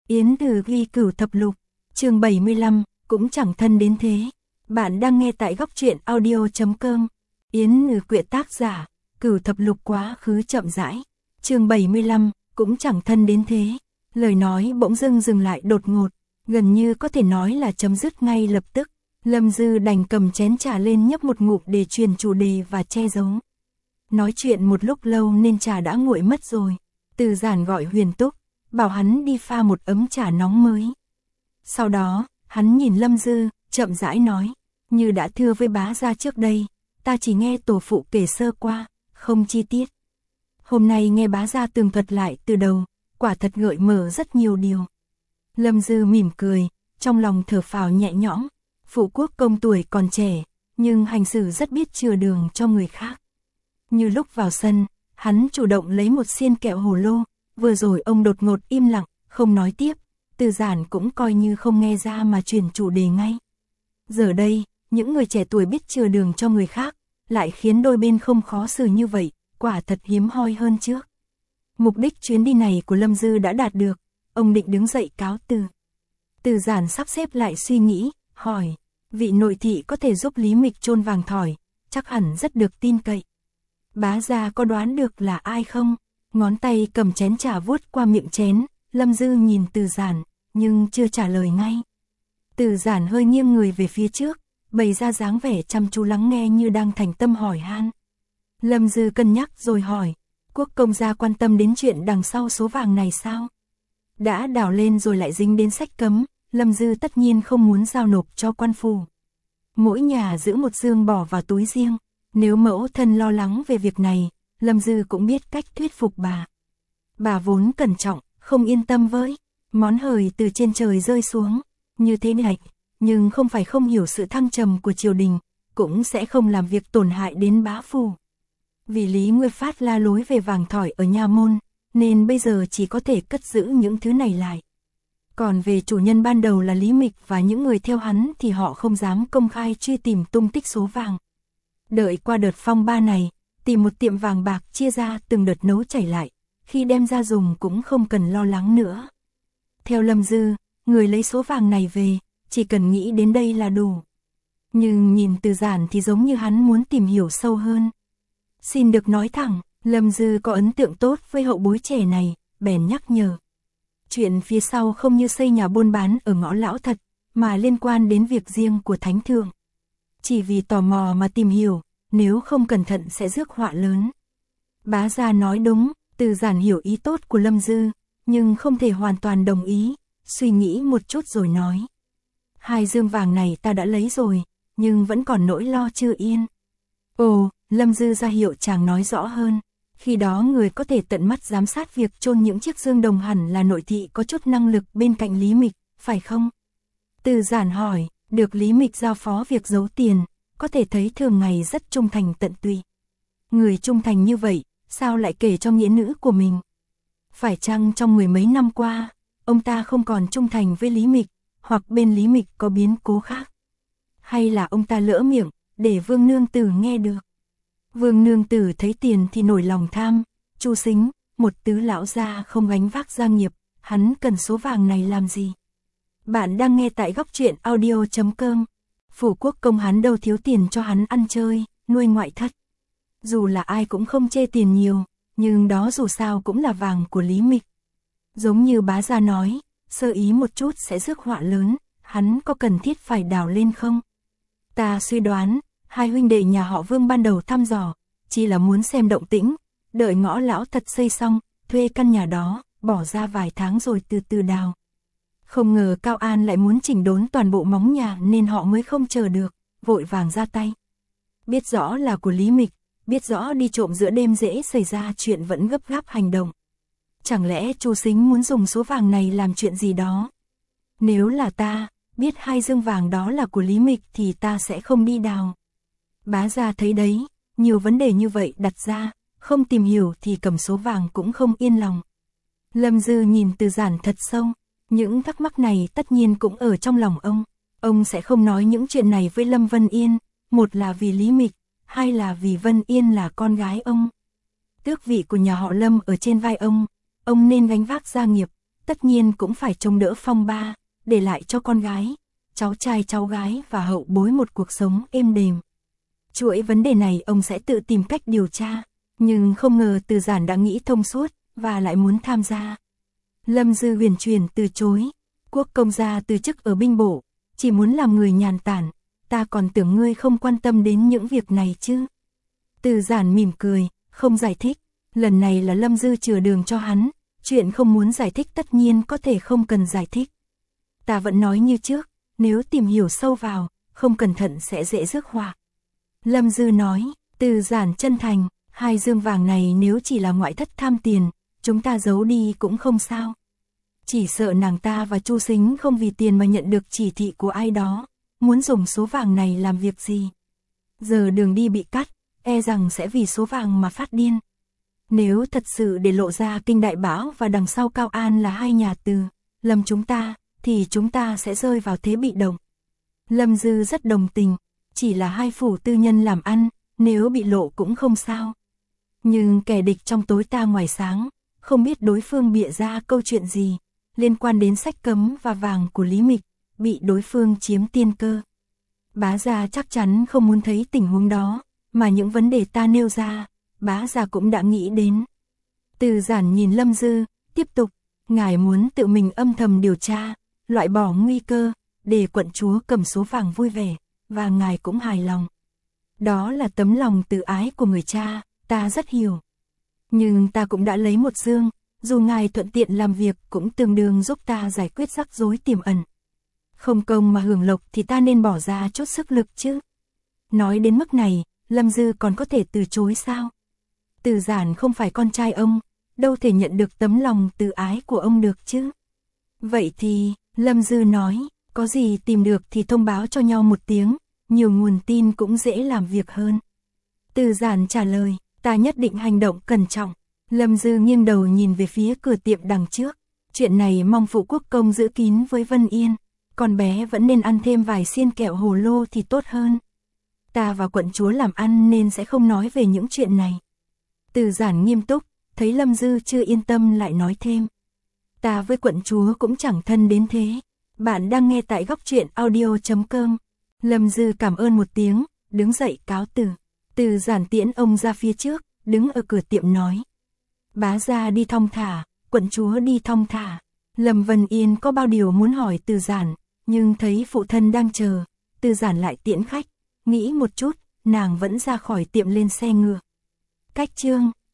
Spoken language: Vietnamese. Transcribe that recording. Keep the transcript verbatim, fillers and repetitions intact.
Yến Từ ghi Cửu Thập Lục, chương bảy mươi lăm, cũng chẳng thân đến thế. Bạn đang nghe tại góc truyện audio chấm com. Yến Từ quyện tác giả, Cửu Thập Lục quá khứ chậm rãi. Chương bảy mươi lăm, cũng chẳng thân đến thế. Lời nói bỗng dưng dừng lại đột ngột, gần như có thể nói là chấm dứt ngay lập tức. Lâm Dư đành cầm chén trà lên nhấp một ngụm để truyền chủ đề và che giấu. Nói chuyện một lúc lâu nên trà đã nguội mất rồi. Từ Giản gọi Huyền Túc, bảo hắn đi pha một ấm trà nóng mới. Sau đó, hắn nhìn Lâm Dư, chậm rãi nói, như đã thưa với bá gia trước đây, ta chỉ nghe tổ phụ kể sơ qua, không chi tiết. Hôm nay nghe bá gia tường thuật lại từ đầu, quả thật gợi mở rất nhiều điều. Lâm Dư mỉm cười, trong lòng thở phào nhẹ nhõm, phụ quốc công tuổi còn trẻ, nhưng hành xử rất biết chừa đường cho người khác. Như lúc vào sân, hắn chủ động lấy một xiên kẹo hồ lô, vừa rồi ông đột ngột im lặng, không nói tiếp, Từ Giản cũng coi như không nghe ra mà chuyển chủ đề ngay. Giờ đây, những người trẻ tuổi biết chừa đường cho người khác, lại khiến đôi bên không khó xử như vậy, quả thật hiếm hoi hơn trước. Mục đích chuyến đi này của Lâm Dư đã đạt được, ông định đứng dậy cáo từ. Từ Giản sắp xếp lại suy nghĩ, hỏi, vị nội thị có thể giúp Lý Mịch chôn vàng thỏi, chắc hẳn rất được tin cậy. Bá gia có đoán được là ai không? Ngón tay cầm chén trà vuốt qua miệng chén, Lâm Dư nhìn Từ Giản, nhưng chưa trả lời ngay. Từ Giản hơi nghiêng người về phía trước, bày ra dáng vẻ chăm chú lắng nghe như đang thành tâm hỏi han. Lâm Dư cân nhắc rồi hỏi, quốc công gia quan tâm đến chuyện đằng sau số vàng này sao? Đã đào lên rồi lại dính đến sách cấm, Lâm Dư tất nhiên không muốn giao nộp cho quan phủ. Mỗi nhà giữ một dương bỏ vào túi riêng, nếu mẫu thân lo lắng về việc này, Lâm Dư cũng biết cách thuyết phục bà. Bà vốn cẩn trọng, không yên tâm với món hời từ trên trời rơi xuống, như thế này, nhưng không phải không hiểu sự thăng trầm của triều đình, cũng sẽ không làm việc tổn hại đến bá phủ. Vì Lý Nguyên Phát la lối về vàng thỏi ở nha môn, nên bây giờ chỉ có thể cất giữ những thứ này lại. Còn về chủ nhân ban đầu là Lý Mịch và những người theo hắn thì họ không dám công khai truy tìm tung tích số vàng. Đợi qua đợt phong ba này, tìm một tiệm vàng bạc chia ra từng đợt nấu chảy lại, khi đem ra dùng cũng không cần lo lắng nữa. Theo Lâm Dư, người lấy số vàng này về, chỉ cần nghĩ đến đây là đủ. Nhưng nhìn Từ Giản thì giống như hắn muốn tìm hiểu sâu hơn. Xin được nói thẳng, Lâm Dư có ấn tượng tốt với hậu bối trẻ này, bèn nhắc nhở. Chuyện phía sau không như xây nhà buôn bán ở ngõ lão thật, mà liên quan đến việc riêng của thánh thượng. Chỉ vì tò mò mà tìm hiểu, nếu không cẩn thận sẽ rước họa lớn. Bá gia nói đúng, Từ Giản hiểu ý tốt của Lâm Dư, nhưng không thể hoàn toàn đồng ý, suy nghĩ một chút rồi nói. Hai dương vàng này ta đã lấy rồi, nhưng vẫn còn nỗi lo chưa yên. Ồ, Lâm Dư ra hiệu chàng nói rõ hơn. Khi đó người có thể tận mắt giám sát việc chôn những chiếc dương đồng hẳn là nội thị có chút năng lực bên cạnh Lý Mịch, phải không? Từ Giản hỏi, được Lý Mịch giao phó việc giấu tiền, có thể thấy thường ngày rất trung thành tận tụy. Người trung thành như vậy, sao lại kể cho nghĩa nữ của mình? Phải chăng trong mười mấy năm qua, ông ta không còn trung thành với Lý Mịch, hoặc bên Lý Mịch có biến cố khác? Hay là ông ta lỡ miệng, để Vương Nương Tử nghe được? Vương Nương Tử thấy tiền thì nổi lòng tham, Chu Sính, một tứ lão gia không gánh vác gia nghiệp, hắn cần số vàng này làm gì? Bạn đang nghe tại góc truyện audio chấm com. Phủ quốc công hắn đâu thiếu tiền cho hắn ăn chơi, nuôi ngoại thất. Dù là ai cũng không chê tiền nhiều, nhưng đó dù sao cũng là vàng của Lý Mịch. Giống như bá gia nói, sơ ý một chút sẽ rước họa lớn, hắn có cần thiết phải đào lên không? Ta suy đoán, hai huynh đệ nhà họ Vương ban đầu thăm dò, chỉ là muốn xem động tĩnh, đợi ngõ lão thật xây xong, thuê căn nhà đó, bỏ ra vài tháng rồi từ từ đào. Không ngờ Cao An lại muốn chỉnh đốn toàn bộ móng nhà nên họ mới không chờ được, vội vàng ra tay. Biết rõ là của Lý Mịch, biết rõ đi trộm giữa đêm dễ xảy ra chuyện vẫn gấp gáp hành động. Chẳng lẽ Chu Sính muốn dùng số vàng này làm chuyện gì đó? Nếu là ta, biết hai dương vàng đó là của Lý Mịch thì ta sẽ không đi đào. Bá gia thấy đấy, nhiều vấn đề như vậy đặt ra, không tìm hiểu thì cầm số vàng cũng không yên lòng. Lâm Dư nhìn Từ Giản thật sâu, những thắc mắc này tất nhiên cũng ở trong lòng ông. Ông sẽ không nói những chuyện này với Lâm Vân Yên, một là vì Lý Mịch, hai là vì Vân Yên là con gái ông. Tước vị của nhà họ Lâm ở trên vai ông, ông nên gánh vác gia nghiệp, tất nhiên cũng phải trông đỡ phong ba, để lại cho con gái, cháu trai cháu gái và hậu bối một cuộc sống êm đềm. Chuỗi vấn đề này ông sẽ tự tìm cách điều tra, nhưng không ngờ Từ Giản đã nghĩ thông suốt, và lại muốn tham gia. Lâm Dư huyền truyền từ chối, quốc công gia từ chức ở binh bộ, chỉ muốn làm người nhàn tản, ta còn tưởng ngươi không quan tâm đến những việc này chứ. Từ Giản mỉm cười, không giải thích, lần này là Lâm Dư chừa đường cho hắn, chuyện không muốn giải thích tất nhiên có thể không cần giải thích. Ta vẫn nói như trước, nếu tìm hiểu sâu vào, không cẩn thận sẽ dễ rước họa. Lâm Dư nói, Từ Giản chân thành, hai dương vàng này nếu chỉ là ngoại thất tham tiền, chúng ta giấu đi cũng không sao. Chỉ sợ nàng ta và Chu Sính không vì tiền mà nhận được chỉ thị của ai đó, muốn dùng số vàng này làm việc gì. Giờ đường đi bị cắt, e rằng sẽ vì số vàng mà phát điên. Nếu thật sự để lộ ra Kinh Đại Bão và đằng sau Cao An là hai nhà Từ, Lâm chúng ta, thì chúng ta sẽ rơi vào thế bị động. Lâm Dư rất đồng tình, chỉ là hai phủ tư nhân làm ăn, nếu bị lộ cũng không sao. Nhưng kẻ địch trong tối ta ngoài sáng, không biết đối phương bịa ra câu chuyện gì, liên quan đến sách cấm và vàng của Lý Mịch, bị đối phương chiếm tiên cơ. Bá gia chắc chắn không muốn thấy tình huống đó, mà những vấn đề ta nêu ra, bá gia cũng đã nghĩ đến. Từ Giản nhìn Lâm Dư, tiếp tục, ngài muốn tự mình âm thầm điều tra, loại bỏ nguy cơ, để quận chúa cầm số vàng vui vẻ, và ngài cũng hài lòng. Đó là tấm lòng từ ái của người cha, ta rất hiểu. Nhưng ta cũng đã lấy một dương, dù ngài thuận tiện làm việc cũng tương đương giúp ta giải quyết rắc rối tiềm ẩn. Không công mà hưởng lộc thì ta nên bỏ ra chút sức lực chứ. Nói đến mức này, Lâm Dư còn có thể từ chối sao? Từ Giản không phải con trai ông, đâu thể nhận được tấm lòng từ ái của ông được chứ. Vậy thì, Lâm Dư nói, có gì tìm được thì thông báo cho nhau một tiếng, nhiều nguồn tin cũng dễ làm việc hơn. Từ Giản trả lời, ta nhất định hành động cẩn trọng. Lâm Dư nghiêng đầu nhìn về phía cửa tiệm đằng trước. Chuyện này mong phụ quốc công giữ kín với Vân Yên. Con bé vẫn nên ăn thêm vài xiên kẹo hồ lô thì tốt hơn. Ta và quận chúa làm ăn nên sẽ không nói về những chuyện này. Từ Giản nghiêm túc, thấy Lâm Dư chưa yên tâm lại nói thêm. Ta với quận chúa cũng chẳng thân đến thế. Bạn đang nghe tại góc truyện audio chấm com. Lâm Dư cảm ơn một tiếng, đứng dậy cáo từ. Từ Giản tiễn ông ra phía trước, đứng ở cửa tiệm nói. Bá gia đi thong thả, quận chúa đi thong thả. Lâm Vân Yên có bao điều muốn hỏi Từ Giản, nhưng thấy phụ thân đang chờ, Từ Giản lại tiễn khách. Nghĩ một chút, nàng vẫn ra khỏi tiệm lên xe ngựa. Cách chương